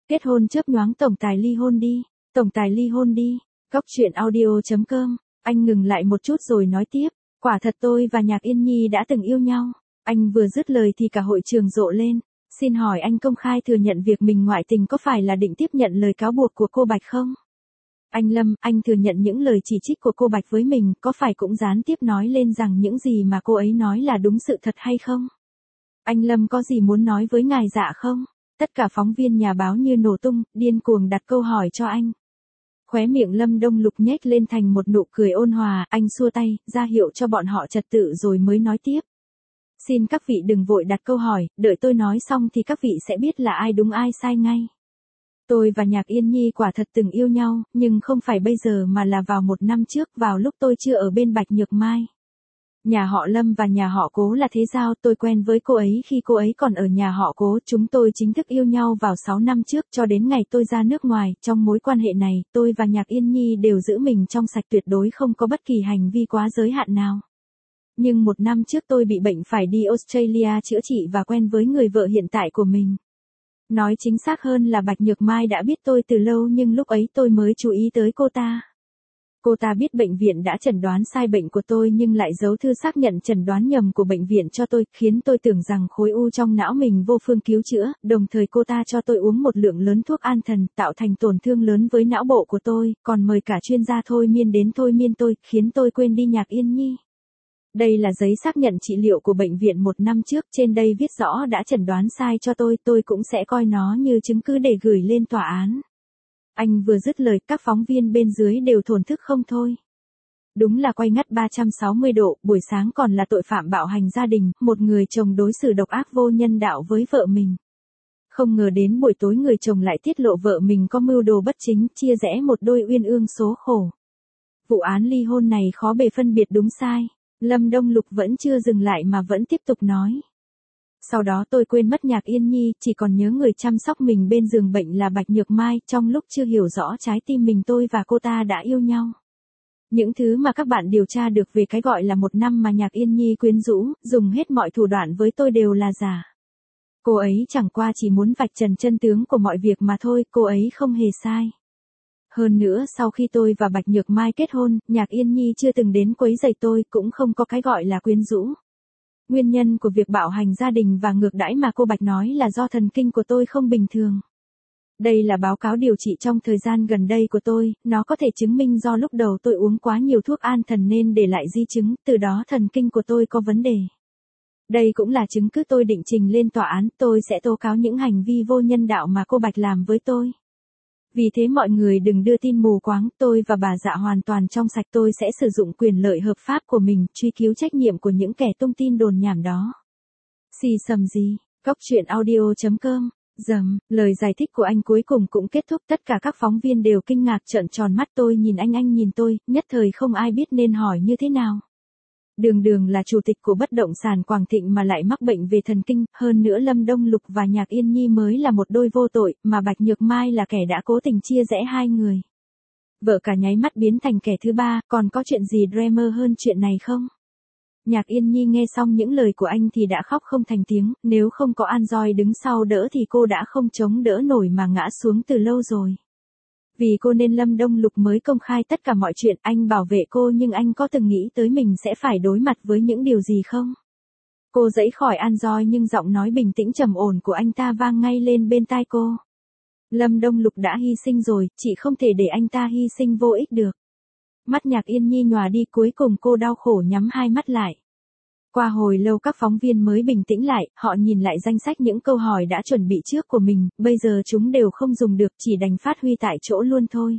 Kết hôn chớp nhoáng tổng tài ly hôn đi. Tổng tài ly hôn đi. Góc truyện audio.com. Anh ngừng lại một chút rồi nói tiếp. Quả thật tôi và Nhạc Yên Nhi đã từng yêu nhau. Anh vừa dứt lời thì cả hội trường rộ lên. Xin hỏi anh công khai thừa nhận việc mình ngoại tình có phải là định tiếp nhận lời cáo buộc của cô Bạch không? Anh Lâm, anh thừa nhận những lời chỉ trích của cô Bạch với mình có phải cũng gián tiếp nói lên rằng những gì mà cô ấy nói là đúng sự thật hay không? Anh Lâm có gì muốn nói với ngài Dạ không? Tất cả phóng viên nhà báo như nổ tung, điên cuồng đặt câu hỏi cho anh. Khóe miệng Lâm Đông Lục nhếch lên thành một nụ cười ôn hòa, anh xua tay, ra hiệu cho bọn họ trật tự rồi mới nói tiếp. Xin các vị đừng vội đặt câu hỏi, đợi tôi nói xong thì các vị sẽ biết là ai đúng ai sai ngay. Tôi và Nhạc Yên Nhi quả thật từng yêu nhau, nhưng không phải bây giờ mà là vào 1 năm trước, vào lúc tôi chưa ở bên Bạch Nhược Mai. Nhà họ Lâm và nhà họ Cố là thế giao, tôi quen với cô ấy khi cô ấy còn ở nhà họ Cố, chúng tôi chính thức yêu nhau vào 6 năm trước cho đến ngày tôi ra nước ngoài, trong mối quan hệ này, tôi và Nhạc Yên Nhi đều giữ mình trong sạch tuyệt đối không có bất kỳ hành vi quá giới hạn nào. Nhưng 1 năm trước tôi bị bệnh phải đi Australia chữa trị và quen với người vợ hiện tại của mình. Nói chính xác hơn là Bạch Nhược Mai đã biết tôi từ lâu nhưng lúc ấy tôi mới chú ý tới cô ta. Cô ta biết bệnh viện đã chẩn đoán sai bệnh của tôi nhưng lại giấu thư xác nhận chẩn đoán nhầm của bệnh viện cho tôi, khiến tôi tưởng rằng khối u trong não mình vô phương cứu chữa, đồng thời cô ta cho tôi uống một lượng lớn thuốc an thần, tạo thành tổn thương lớn với não bộ của tôi, còn mời cả chuyên gia thôi miên đến thôi miên tôi, khiến tôi quên đi Nhạc Yên Nhi. Đây là giấy xác nhận trị liệu của bệnh viện 1 năm trước, trên đây viết rõ đã chẩn đoán sai cho tôi cũng sẽ coi nó như chứng cứ để gửi lên tòa án. Anh vừa dứt lời, các phóng viên bên dưới đều thổn thức không thôi. Đúng là quay ngắt 360 độ, buổi sáng còn là tội phạm bạo hành gia đình, một người chồng đối xử độc ác vô nhân đạo với vợ mình. Không ngờ đến buổi tối người chồng lại tiết lộ vợ mình có mưu đồ bất chính, chia rẽ một đôi uyên ương số khổ. Vụ án ly hôn này khó bề phân biệt đúng sai. Lâm Đông Lục vẫn chưa dừng lại mà vẫn tiếp tục nói. Sau đó tôi quên mất Nhạc Yên Nhi, chỉ còn nhớ người chăm sóc mình bên giường bệnh là Bạch Nhược Mai, trong lúc chưa hiểu rõ trái tim mình tôi và cô ta đã yêu nhau. Những thứ mà các bạn điều tra được về cái gọi là 1 năm mà Nhạc Yên Nhi quyến rũ, dùng hết mọi thủ đoạn với tôi đều là giả. Cô ấy chẳng qua chỉ muốn vạch trần chân tướng của mọi việc mà thôi, cô ấy không hề sai. Hơn nữa sau khi tôi và Bạch Nhược Mai kết hôn, Nhạc Yên Nhi chưa từng đến quấy rầy tôi, cũng không có cái gọi là quyến rũ. Nguyên nhân của việc bạo hành gia đình và ngược đãi mà cô Bạch nói là do thần kinh của tôi không bình thường. Đây là báo cáo điều trị trong thời gian gần đây của tôi, nó có thể chứng minh do lúc đầu tôi uống quá nhiều thuốc an thần nên để lại di chứng, từ đó thần kinh của tôi có vấn đề. Đây cũng là chứng cứ tôi định trình lên tòa án, tôi sẽ tố cáo những hành vi vô nhân đạo mà cô Bạch làm với tôi. Vì thế mọi người đừng đưa tin mù quáng, tôi và bà Dạ hoàn toàn trong sạch, tôi sẽ sử dụng quyền lợi hợp pháp của mình, truy cứu trách nhiệm của những kẻ tung tin đồn nhảm đó. Xì xầm gì, góc truyện audio.com, lời giải thích của anh cuối cùng cũng kết thúc, tất cả các phóng viên đều kinh ngạc trợn tròn mắt, tôi nhìn anh nhìn tôi, nhất thời không ai biết nên hỏi như thế nào. Đường là chủ tịch của bất động sản Quảng Thịnh mà lại mắc bệnh về thần kinh, hơn nữa Lâm Đông Lục và Nhạc Yên Nhi mới là một đôi vô tội, mà Bạch Nhược Mai là kẻ đã cố tình chia rẽ hai người. Vợ cả nháy mắt biến thành kẻ thứ ba, còn có chuyện gì drama hơn chuyện này không? Nhạc Yên Nhi nghe xong những lời của anh thì đã khóc không thành tiếng, nếu không có An Doi đứng sau đỡ thì cô đã không chống đỡ nổi mà ngã xuống từ lâu rồi. Vì cô nên Lâm Đông Lục mới công khai tất cả mọi chuyện, anh bảo vệ cô nhưng anh có từng nghĩ tới mình sẽ phải đối mặt với những điều gì không? Cô giãy khỏi An Doi nhưng giọng nói bình tĩnh trầm ổn của anh ta vang ngay lên bên tai cô. Lâm Đông Lục đã hy sinh rồi, chị không thể để anh ta hy sinh vô ích được. Mắt Nhạc Yên Nhi nhòa đi, cuối cùng cô đau khổ nhắm hai mắt lại. Qua hồi lâu các phóng viên mới bình tĩnh lại, họ nhìn lại danh sách những câu hỏi đã chuẩn bị trước của mình, bây giờ chúng đều không dùng được, chỉ đành phát huy tại chỗ luôn thôi.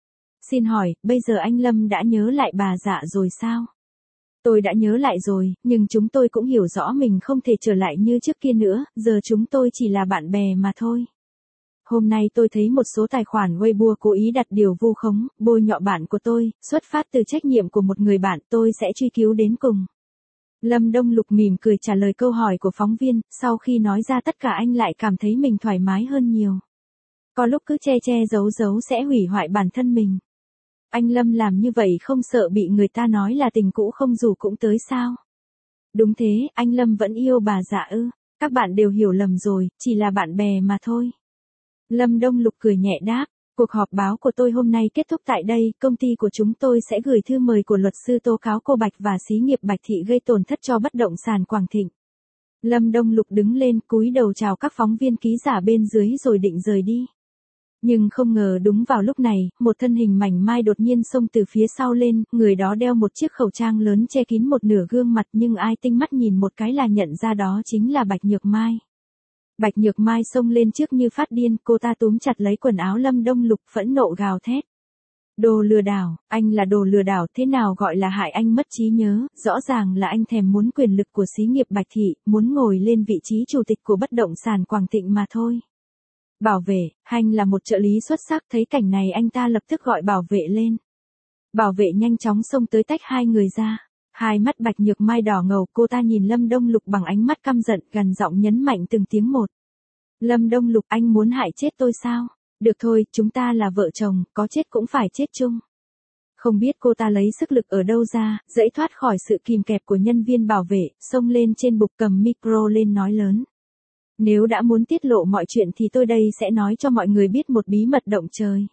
Xin hỏi, bây giờ anh Lâm đã nhớ lại bà Dạ rồi sao? Tôi đã nhớ lại rồi, nhưng chúng tôi cũng hiểu rõ mình không thể trở lại như trước kia nữa, giờ chúng tôi chỉ là bạn bè mà thôi. Hôm nay tôi thấy một số tài khoản Weibo cố ý đặt điều vu khống, bôi nhọ bạn của tôi, xuất phát từ trách nhiệm của một người bạn, tôi sẽ truy cứu đến cùng. Lâm Đông Lục mỉm cười trả lời câu hỏi của phóng viên, sau khi nói ra tất cả anh lại cảm thấy mình thoải mái hơn nhiều. Có lúc cứ che giấu sẽ hủy hoại bản thân mình. Anh Lâm làm như vậy không sợ bị người ta nói là tình cũ không dù cũng tới sao? Đúng thế, anh Lâm vẫn yêu bà Dạ ư? Các bạn đều hiểu lầm rồi, chỉ là bạn bè mà thôi. Lâm Đông Lục cười nhẹ đáp, cuộc họp báo của tôi hôm nay kết thúc tại đây, công ty của chúng tôi sẽ gửi thư mời của luật sư tố cáo cô Bạch và xí nghiệp Bạch Thị gây tổn thất cho bất động sản Quảng Thịnh. Lâm Đông Lục đứng lên cúi đầu chào các phóng viên ký giả bên dưới rồi định rời đi. Nhưng không ngờ đúng vào lúc này, một thân hình mảnh mai đột nhiên xông từ phía sau lên, người đó đeo một chiếc khẩu trang lớn che kín một nửa gương mặt nhưng ai tinh mắt nhìn một cái là nhận ra đó chính là Bạch Nhược Mai. Bạch Nhược Mai xông lên trước như phát điên, cô ta túm chặt lấy quần áo Lâm Đông Lục phẫn nộ gào thét. Đồ lừa đảo, anh là đồ lừa đảo, thế nào gọi là hại anh mất trí nhớ, rõ ràng là anh thèm muốn quyền lực của xí nghiệp Bạch Thị, muốn ngồi lên vị trí chủ tịch của bất động sản Quảng Thịnh mà thôi. Bảo vệ, anh là một trợ lý xuất sắc, thấy cảnh này anh ta lập tức gọi bảo vệ lên. Bảo vệ nhanh chóng xông tới tách hai người ra. Hai mắt Bạch Nhược Mai đỏ ngầu, cô ta nhìn Lâm Đông Lục bằng ánh mắt căm giận, gằn giọng nhấn mạnh từng tiếng một. Lâm Đông Lục, anh muốn hại chết tôi sao? Được thôi, chúng ta là vợ chồng, có chết cũng phải chết chung. Không biết cô ta lấy sức lực ở đâu ra, dãy thoát khỏi sự kìm kẹp của nhân viên bảo vệ, xông lên trên bục cầm micro lên nói lớn. Nếu đã muốn tiết lộ mọi chuyện thì tôi đây sẽ nói cho mọi người biết một bí mật động trời.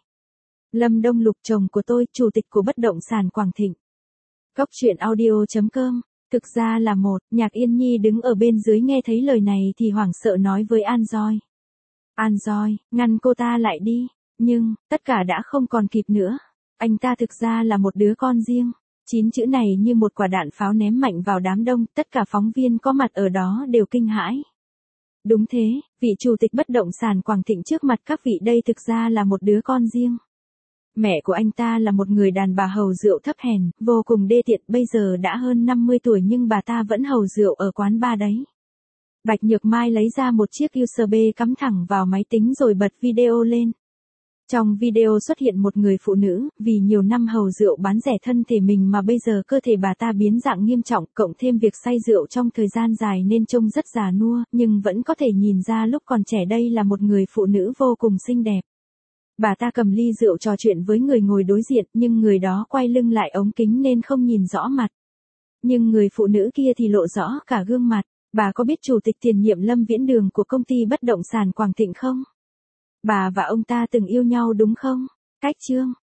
Lâm Đông Lục, chồng của tôi, chủ tịch của bất động sản Quảng Thịnh. Cóc truyện audio.com. Thực ra là Nhạc Yên Nhi đứng ở bên dưới nghe thấy lời này thì hoảng sợ nói với An Doi. An Doi, ngăn cô ta lại đi. Nhưng, tất cả đã không còn kịp nữa. Anh ta thực ra là một đứa con riêng. 9 chữ này như một quả đạn pháo ném mạnh vào đám đông, tất cả phóng viên có mặt ở đó đều kinh hãi. Đúng thế, vị chủ tịch bất động sản Quảng Thịnh trước mặt các vị đây thực ra là một đứa con riêng. Mẹ của anh ta là một người đàn bà hầu rượu thấp hèn, vô cùng đê tiện, bây giờ đã hơn 50 tuổi nhưng bà ta vẫn hầu rượu ở quán bar đấy. Bạch Nhược Mai lấy ra một chiếc USB cắm thẳng vào máy tính rồi bật video lên. Trong video xuất hiện một người phụ nữ, vì nhiều năm hầu rượu bán rẻ thân thể mình mà bây giờ cơ thể bà ta biến dạng nghiêm trọng, cộng thêm việc say rượu trong thời gian dài nên trông rất già nua, nhưng vẫn có thể nhìn ra lúc còn trẻ đây là một người phụ nữ vô cùng xinh đẹp. Bà ta cầm ly rượu trò chuyện với người ngồi đối diện, nhưng người đó quay lưng lại ống kính nên không nhìn rõ mặt. Nhưng người phụ nữ kia thì lộ rõ cả gương mặt. Bà có biết chủ tịch tiền nhiệm Lâm Viễn Đường của công ty bất động sản Quảng Thịnh không? Bà và ông ta từng yêu nhau đúng không? Cách chương